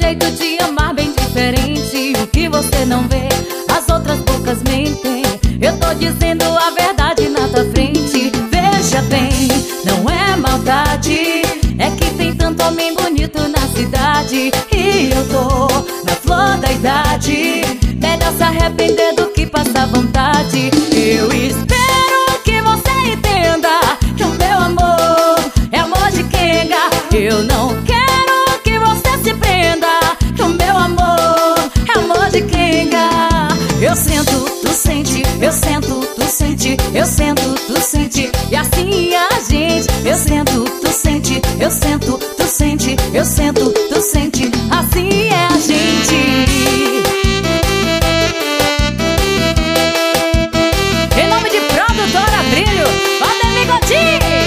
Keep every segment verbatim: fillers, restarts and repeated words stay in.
jeito de amar bem diferente. O que você não vê, as outras bocas mentem. Eu tô dizendo a verdade na tua frente. Veja bem, não é maldade, é que tem tanto homem bonito na cidade. E eu tô na flor da idade, melhor se arrepender do que passar vontade. Eu espero que você entenda que o meu amor é amor de quenga. Eu não quero que você se prenda, que o meu amor é amor de quenga. Eu sinto, tu sente, eu sinto, tu sente, eu sinto, tu sente. E assim a gente, eu sinto, tu sente, eu sinto, tu sente, eu sinto, tu sente. Assim é a gente. Em nome de Produtora Brilho, Valder Bigodinho.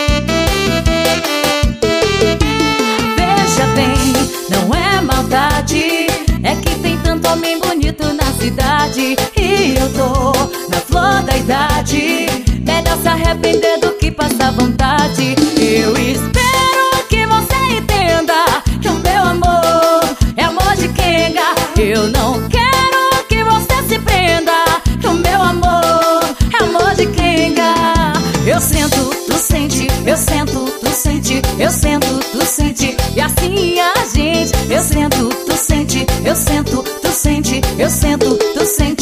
Veja bem, não é maldade, é que tem tanto homem bonito na cidade. E eu tô na flor da idade, melhor se arrepender do que passar vontade. Eu espero que você entenda que o meu amor é amor de quenga. Eu não quero que você se prenda, que o meu amor é amor de quenga. Eu sinto, tu sente, eu sinto, tu sente, eu sinto, tu sente. E assim a gente, eu sinto, tu sente, eu sinto, tu sente, eu sinto, tu sente.